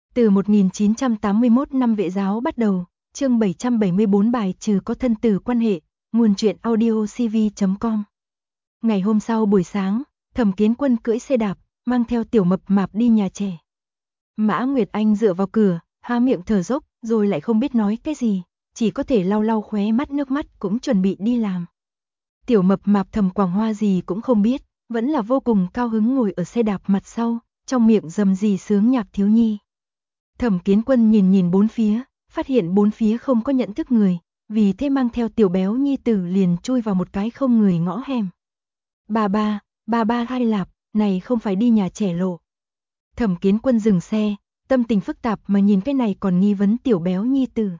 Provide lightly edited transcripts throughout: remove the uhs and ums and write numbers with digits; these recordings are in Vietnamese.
Từ 1981 năm vệ giáo bắt đầu, chương 774 bài trừ có thân từ quan hệ, nguồn truyện audio cv.com. Ngày hôm sau buổi sáng, Thẩm Kiến Quân cưỡi xe đạp, mang theo Tiểu Mập Mạp đi nhà trẻ. Mã Nguyệt Anh dựa vào cửa, há miệng thở dốc, rồi lại không biết nói cái gì, chỉ có thể lau lau khóe mắt nước mắt cũng chuẩn bị đi làm. Tiểu Mập Mạp Thẩm Quảng Hoa gì cũng không biết, vẫn là vô cùng cao hứng ngồi ở xe đạp mặt sau, trong miệng rầm rì sướng nhạc thiếu nhi. Thẩm Kiến Quân nhìn bốn phía, phát hiện bốn phía không có nhận thức người, vì thế mang theo tiểu béo nhi tử liền chui vào một cái không người ngõ hẻm. Ba ba hai lạp, này không phải đi nhà trẻ lộ. Thẩm Kiến Quân dừng xe, tâm tình phức tạp mà nhìn cái này còn nghi vấn tiểu béo nhi tử.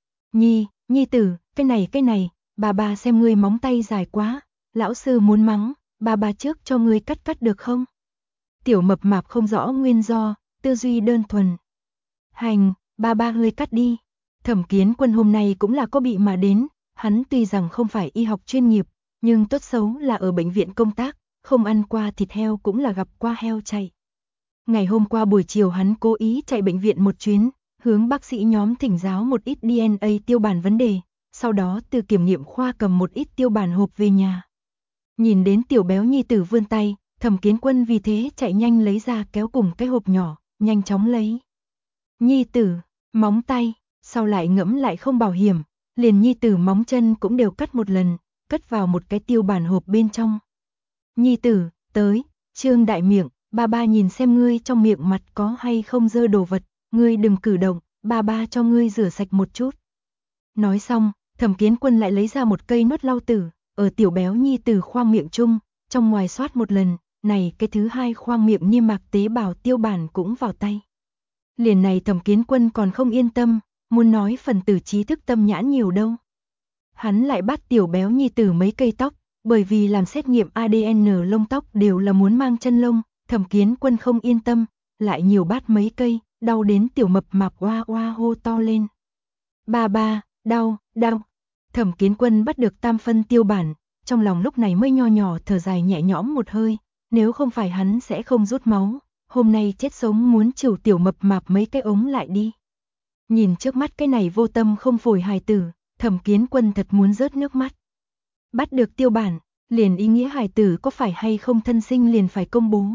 Nhi tử, cái này, ba xem ngươi móng tay dài quá, lão sư muốn mắng, ba trước cho ngươi cắt được không? Tiểu Mập Mạp không rõ nguyên do, tư duy đơn thuần. Hành, ba ngươi cắt đi. Thẩm Kiến Quân hôm nay cũng là có bị mà đến, hắn tuy rằng không phải y học chuyên nghiệp, nhưng tốt xấu là ở bệnh viện công tác, không ăn qua thịt heo cũng là gặp qua heo chạy. Ngày hôm qua buổi chiều hắn cố ý chạy bệnh viện một chuyến, hướng bác sĩ nhóm thỉnh giáo một ít DNA tiêu bản vấn đề, sau đó từ kiểm nghiệm khoa cầm một ít tiêu bản hộp về nhà. Nhìn đến tiểu béo nhi tử vươn tay, Thẩm Kiến Quân vì thế chạy nhanh lấy ra kéo cùng cái hộp nhỏ, nhanh chóng lấy. Nhi tử, móng tay, sau lại ngẫm lại không bảo hiểm, liền nhi tử móng chân cũng đều cắt một lần, cất vào một cái tiêu bản hộp bên trong. Nhi tử, tới, Trương đại miệng, ba nhìn xem ngươi trong miệng mặt có hay không dơ đồ vật, ngươi đừng cử động, ba cho ngươi rửa sạch một chút. Nói xong, Thẩm Kiến Quân lại lấy ra một cây nốt lau tử, ở tiểu béo nhi tử khoang miệng chung, trong ngoài xoát một lần, này cái thứ hai khoang miệng niêm mạc tế bào tiêu bản cũng vào tay. Liền này Thẩm Kiến Quân còn không yên tâm, muốn nói phần tử trí thức tâm nhãn nhiều đâu. Hắn lại bắt tiểu béo nhi tử mấy cây tóc, bởi vì làm xét nghiệm ADN lông tóc đều là muốn mang chân lông, Thẩm Kiến Quân không yên tâm, lại nhiều bát mấy cây, đau đến tiểu Mập Mạp oa oa hô to lên. Ba, đau. Thẩm Kiến Quân bắt được tam phân tiêu bản, trong lòng lúc này mới nho nhỏ thở dài nhẹ nhõm một hơi, nếu không phải hắn sẽ không rút máu, hôm nay chết sống muốn chịu tiểu Mập Mạp mấy cái ống lại đi. Nhìn trước mắt cái này vô tâm không phổi hài tử, Thẩm Kiến Quân thật muốn rớt nước mắt. Bắt được tiêu bản, liền ý nghĩa hài tử có phải hay không thân sinh liền phải công bố.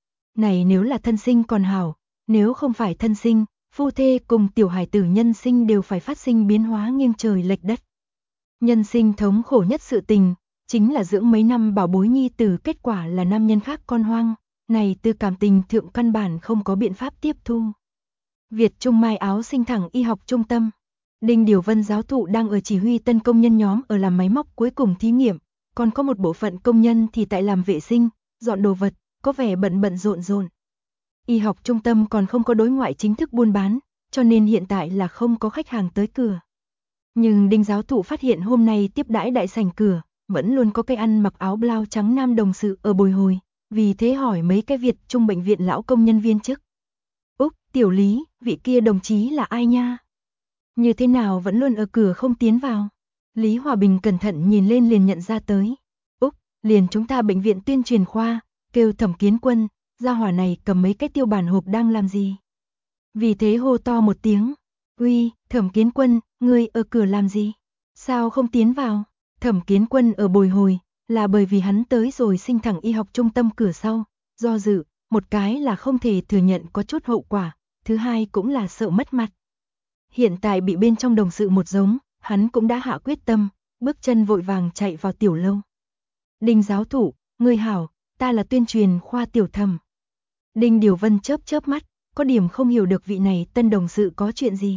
Này nếu là thân sinh còn hảo, nếu không phải thân sinh, phu thê cùng tiểu hài tử nhân sinh đều phải phát sinh biến hóa nghiêng trời lệch đất. Nhân sinh thống khổ nhất sự tình, chính là dưỡng mấy năm bảo bối nhi tử kết quả là nam nhân khác con hoang, này từ cảm tình thượng căn bản không có biện pháp tiếp thu. Việt Trung Mai Áo Sinh Thẳng Y học trung tâm. Đinh Điều Vân giáo thụ đang ở chỉ huy tân công nhân nhóm ở làm máy móc cuối cùng thí nghiệm, còn có một bộ phận công nhân thì tại làm vệ sinh, dọn đồ vật, có vẻ bận rộn. Y học trung tâm còn không có đối ngoại chính thức buôn bán, cho nên hiện tại là không có khách hàng tới cửa. Nhưng Đinh giáo thụ phát hiện hôm nay tiếp đãi đại sảnh cửa, vẫn luôn có cái ăn mặc áo blau trắng nam đồng sự ở bồi hồi, vì thế hỏi mấy cái Việt Trung bệnh viện lão công nhân viên chức. Úc, tiểu Lý, vị kia đồng chí là ai nha? Như thế nào vẫn luôn ở cửa không tiến vào? Lý Hòa Bình cẩn thận nhìn lên liền nhận ra tới. Úc, liền chúng ta bệnh viện tuyên truyền khoa, kêu Thẩm Kiến Quân, gia hỏa này cầm mấy cái tiêu bản hộp đang làm gì? Vì thế hô to một tiếng. Uy, Thẩm Kiến Quân, ngươi ở cửa làm gì? Sao không tiến vào? Thẩm Kiến Quân ở bồi hồi, là bởi vì hắn tới rồi Sinh Thẳng Y học trung tâm cửa sau, do dự, một cái là không thể thừa nhận có chút hậu quả, thứ hai cũng là sợ mất mặt. Hiện tại bị bên trong đồng sự một giống, hắn cũng đã hạ quyết tâm, bước chân vội vàng chạy vào tiểu lâu. Đinh giáo thụ, ngươi hảo, ta là tuyên truyền khoa tiểu Thẩm. Đinh Điều Vân chớp mắt, có điểm không hiểu được vị này tân đồng sự có chuyện gì.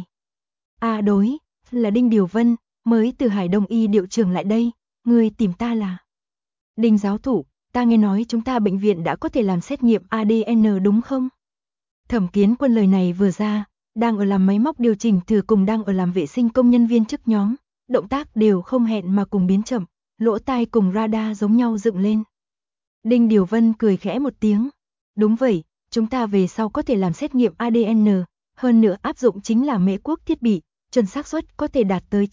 À đối, là Đinh Điều Vân, mới từ Hải Đông Y điệu trưởng lại đây, ngươi tìm ta là. Đinh giáo thụ, ta nghe nói chúng ta bệnh viện đã có thể làm xét nghiệm ADN đúng không? Thẩm Kiến Quân lời này vừa ra, đang ở làm máy móc điều chỉnh thử cùng đang ở làm vệ sinh công nhân viên chức nhóm, động tác đều không hẹn mà cùng biến chậm, lỗ tai cùng radar giống nhau dựng lên. Đinh Điều Vân cười khẽ một tiếng, đúng vậy, chúng ta về sau có thể làm xét nghiệm ADN, hơn nữa áp dụng chính là Mễ Quốc thiết bị, chuẩn xác suất có thể đạt tới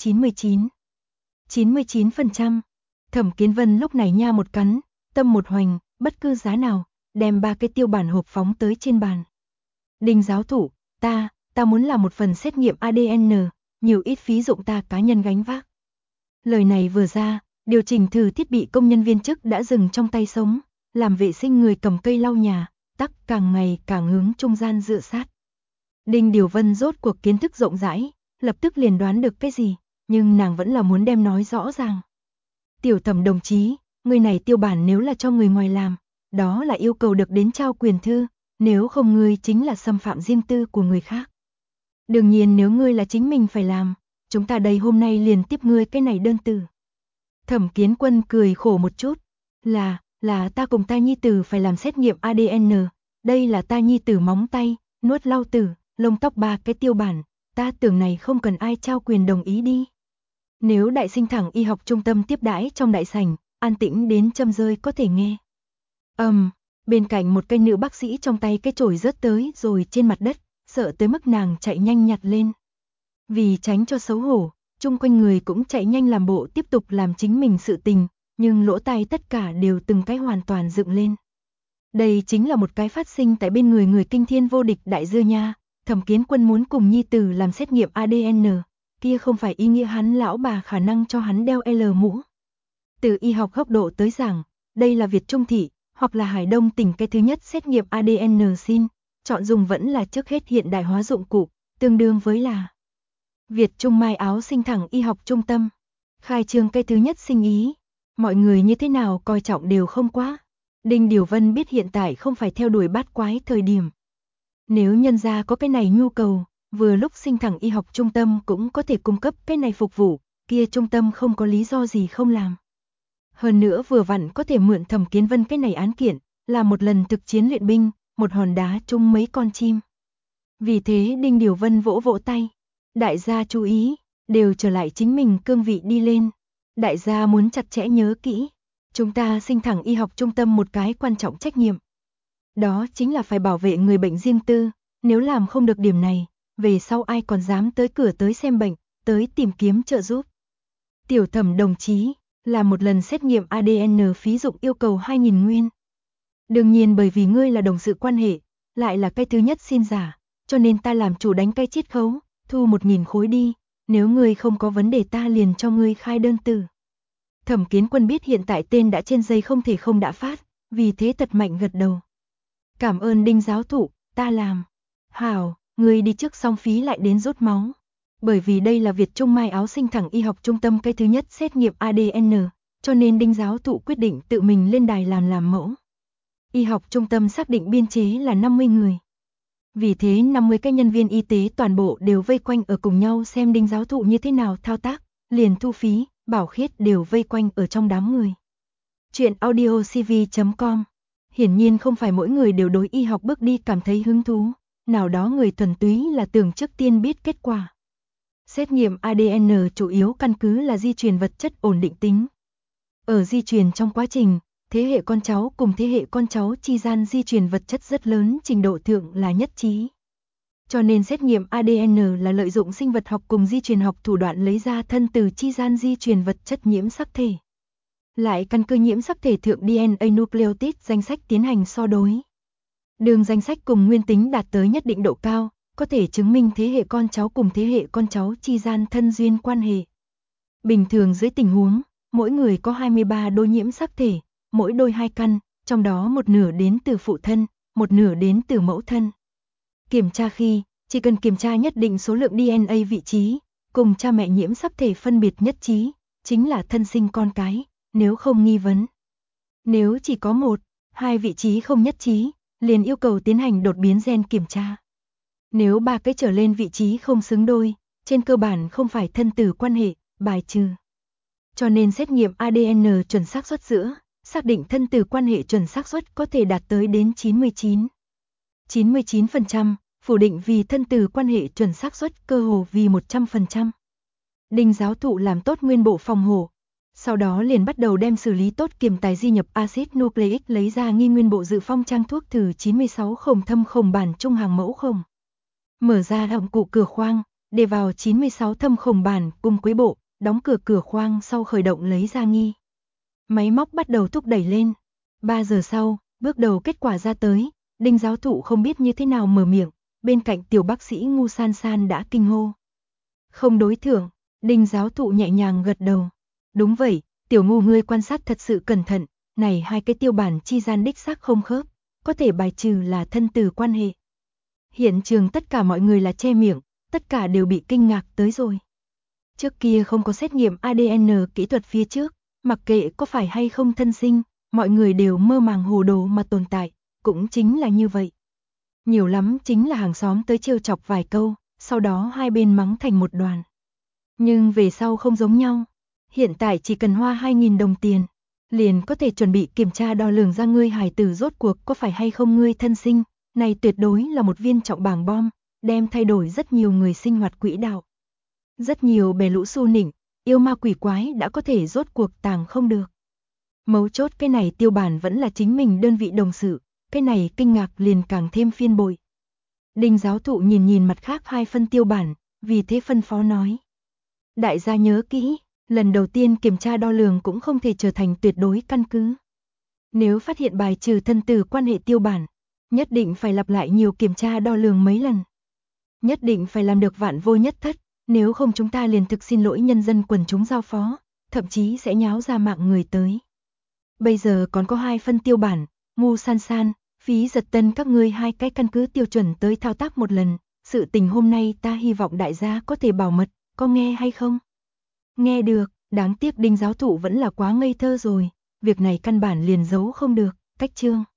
99%. Thẩm Kiến Vân lúc này nha một cắn, tâm một hoành, bất cứ giá nào, đem 3 cái tiêu bản hộp phóng tới trên bàn. Đinh giáo thụ, ta muốn làm một phần xét nghiệm ADN, nhiều ít phí dụng ta cá nhân gánh vác. Lời này vừa ra, điều chỉnh thử thiết bị công nhân viên chức đã dừng trong tay sống, làm vệ sinh người cầm cây lau nhà, tắc càng ngày càng hướng trung gian dựa sát. Đinh Điều Vân rốt cuộc kiến thức rộng rãi, lập tức liền đoán được cái gì, nhưng nàng vẫn là muốn đem nói rõ ràng. Tiểu Thẩm đồng chí, người này tiêu bản nếu là cho người ngoài làm, đó là yêu cầu được đến trao quyền thư, nếu không ngươi chính là xâm phạm riêng tư của người khác. Đương nhiên nếu ngươi là chính mình phải làm, chúng ta đây hôm nay liền tiếp ngươi cái này đơn từ. Thẩm Kiến Quân cười khổ một chút, là ta cùng ta nhi tử phải làm xét nghiệm ADN, đây là ta nhi tử móng tay, nuốt lau tử, lông tóc 3 cái tiêu bản, ta tưởng này không cần ai trao quyền đồng ý đi. Nếu Đại Sinh Thẳng Y học trung tâm tiếp đãi trong đại sảnh, an tĩnh đến châm rơi có thể nghe. Bên cạnh một cây nữ bác sĩ trong tay cái chổi rớt tới rồi trên mặt đất, sợ tới mức nàng chạy nhanh nhặt lên. Vì tránh cho xấu hổ, chung quanh người cũng chạy nhanh làm bộ tiếp tục làm chính mình sự tình, nhưng lỗ tai tất cả đều từng cái hoàn toàn dựng lên. Đây chính là một cái phát sinh tại bên người kinh thiên vô địch đại dưa nha, Thẩm Kiến Quân muốn cùng nhi tử làm xét nghiệm ADN, kia không phải ý nghĩa hắn lão bà khả năng cho hắn đeo L mũ. Từ y học góc độ tới giảng, đây là Việt Trung thị, hoặc là Hải Đông tỉnh cái thứ nhất xét nghiệm ADN xin, chọn dùng vẫn là trước hết hiện đại hóa dụng cụ, tương đương với là Việt Trung Mai Áo Sinh Thẳng Y học trung tâm, khai trương cái thứ nhất sinh ý, mọi người như thế nào coi trọng đều không quá. Đinh Điều Vân biết hiện tại không phải theo đuổi bát quái thời điểm. Nếu nhân gia có cái này nhu cầu, vừa lúc Sinh Thẳng Y học trung tâm cũng có thể cung cấp cái này phục vụ, kia trung tâm không có lý do gì không làm. Hơn nữa vừa vặn có thể mượn Thẩm Kiến Vân cái này án kiện, làm một lần thực chiến luyện binh, một hòn đá trúng mấy con chim. Vì thế Đinh Điều Vân vỗ vỗ tay. Đại gia chú ý, đều trở lại chính mình cương vị đi lên. Đại gia muốn chặt chẽ nhớ kỹ. Chúng ta Sinh Thẳng Y học trung tâm một cái quan trọng trách nhiệm. Đó chính là phải bảo vệ người bệnh riêng tư. Nếu làm không được điểm này, về sau ai còn dám tới cửa tới xem bệnh, tới tìm kiếm trợ giúp. Tiểu Thẩm đồng chí, làm một lần xét nghiệm ADN phí dụng yêu cầu 2.000 nguyên. Đương nhiên bởi vì ngươi là đồng sự quan hệ, lại là cái thứ nhất xin giả, cho nên ta làm chủ đánh cái chiết khấu, thu 1.000 khối đi, nếu ngươi không có vấn đề ta liền cho ngươi khai đơn từ. Thẩm Kiến Quân biết hiện tại tên đã trên dây không thể không đã phát, vì thế thật mạnh gật đầu. Cảm ơn Đinh giáo thụ, ta làm. Hảo, ngươi đi trước xong phí lại đến rút máu. Bởi vì đây là Việt Trung Mai Áo Sinh Thẳng Y học trung tâm cái thứ nhất xét nghiệm ADN, cho nên Đinh giáo thụ quyết định tự mình lên đài làm mẫu. Y học trung tâm xác định biên chế là 50 người. Vì thế 50 cái nhân viên y tế toàn bộ đều vây quanh ở cùng nhau xem Đinh giáo thụ như thế nào thao tác, liền thu phí, Bảo Khiết đều vây quanh ở trong đám người. Chuyện audiocv.com. Hiển nhiên không phải mỗi người đều đối y học bước đi cảm thấy hứng thú, nào đó người thuần túy là tưởng trước tiên biết kết quả. Xét nghiệm ADN chủ yếu căn cứ là di truyền vật chất ổn định tính. Ở di truyền trong quá trình, thế hệ con cháu cùng thế hệ con cháu chi gian di truyền vật chất rất lớn trình độ thượng là nhất trí. Cho nên xét nghiệm ADN là lợi dụng sinh vật học cùng di truyền học thủ đoạn lấy ra thân từ chi gian di truyền vật chất nhiễm sắc thể. Lại căn cứ nhiễm sắc thể thượng DNA nucleotide danh sách tiến hành so đối. Đường danh sách cùng nguyên tính đạt tới nhất định độ cao, có thể chứng minh thế hệ con cháu cùng thế hệ con cháu chi gian thân duyên quan hệ. Bình thường dưới tình huống, mỗi người có 23 đôi nhiễm sắc thể, mỗi đôi 2 căn, trong đó một nửa đến từ phụ thân, một nửa đến từ mẫu thân. Kiểm tra khi, chỉ cần kiểm tra nhất định số lượng DNA vị trí, cùng cha mẹ nhiễm sắc thể phân biệt nhất trí, chính là thân sinh con cái, nếu không nghi vấn. Nếu chỉ có 1, 2 vị trí không nhất trí, liền yêu cầu tiến hành đột biến gen kiểm tra. Nếu 3 cái trở lên vị trí không xứng đôi, trên cơ bản không phải thân tử quan hệ, bài trừ. Cho nên xét nghiệm ADN chuẩn xác suất giữa, xác định thân tử quan hệ chuẩn xác suất có thể đạt tới đến 99%, phủ định vì thân tử quan hệ chuẩn xác suất cơ hồ vì 100%. Đinh giáo thụ làm tốt nguyên bộ phòng hộ, sau đó liền bắt đầu đem xử lý tốt kiềm tài di nhập axit nucleic lấy ra nghi nguyên bộ dự phong trang thuốc thử 96 khổng thâm khổng bản trung hàng mẫu khổng. Mở ra họng cụ cửa khoang, để vào 96 thâm khổng bản cùng quế bộ, đóng cửa khoang sau khởi động lấy ra nghi. Máy móc bắt đầu thúc đẩy lên. 3 giờ sau, bước đầu kết quả ra tới, Đinh giáo thụ không biết như thế nào mở miệng, bên cạnh tiểu bác sĩ Ngu San San đã kinh hô. Không đối thưởng, Đinh giáo thụ nhẹ nhàng gật đầu. Đúng vậy, tiểu Ngu ngươi quan sát thật sự cẩn thận, này hai cái tiêu bản chi gian đích xác không khớp, có thể bài trừ là thân tử quan hệ. Hiện trường tất cả mọi người là che miệng, tất cả đều bị kinh ngạc tới rồi. Trước kia không có xét nghiệm ADN kỹ thuật phía trước, mặc kệ có phải hay không thân sinh, mọi người đều mơ màng hồ đồ mà tồn tại, cũng chính là như vậy. Nhiều lắm chính là hàng xóm tới trêu chọc vài câu, sau đó hai bên mắng thành một đoàn. Nhưng về sau không giống nhau, hiện tại chỉ cần hoa 2.000 đồng tiền, liền có thể chuẩn bị kiểm tra đo lường ra ngươi hài tử rốt cuộc có phải hay không ngươi thân sinh, này tuyệt đối là một viên trọng bảng bom, đem thay đổi rất nhiều người sinh hoạt quỹ đạo. Rất nhiều bè lũ xu nịnh, yêu ma quỷ quái đã có thể rốt cuộc tàng không được. Mấu chốt cái này tiêu bản vẫn là chính mình đơn vị đồng sự, cái này kinh ngạc liền càng thêm phiên bội. Đinh giáo thụ nhìn mặt khác hai phân tiêu bản, vì thế phân phó nói. Đại gia nhớ kỹ, lần đầu tiên kiểm tra đo lường cũng không thể trở thành tuyệt đối căn cứ. Nếu phát hiện bài trừ thân tử quan hệ tiêu bản, nhất định phải lặp lại nhiều kiểm tra đo lường mấy lần. Nhất định phải làm được vạn vô nhất thất, nếu không chúng ta liền thực xin lỗi nhân dân quần chúng giao phó, thậm chí sẽ nháo ra mạng người tới. Bây giờ còn có hai phân tiêu bản, Ngu San San, Phí Giật Tân các ngươi hai cái căn cứ tiêu chuẩn tới thao tác một lần, sự tình hôm nay ta hy vọng đại gia có thể bảo mật, có nghe hay không? Nghe được, đáng tiếc Đinh giáo thụ vẫn là quá ngây thơ rồi, việc này căn bản liền giấu không được, cách chương.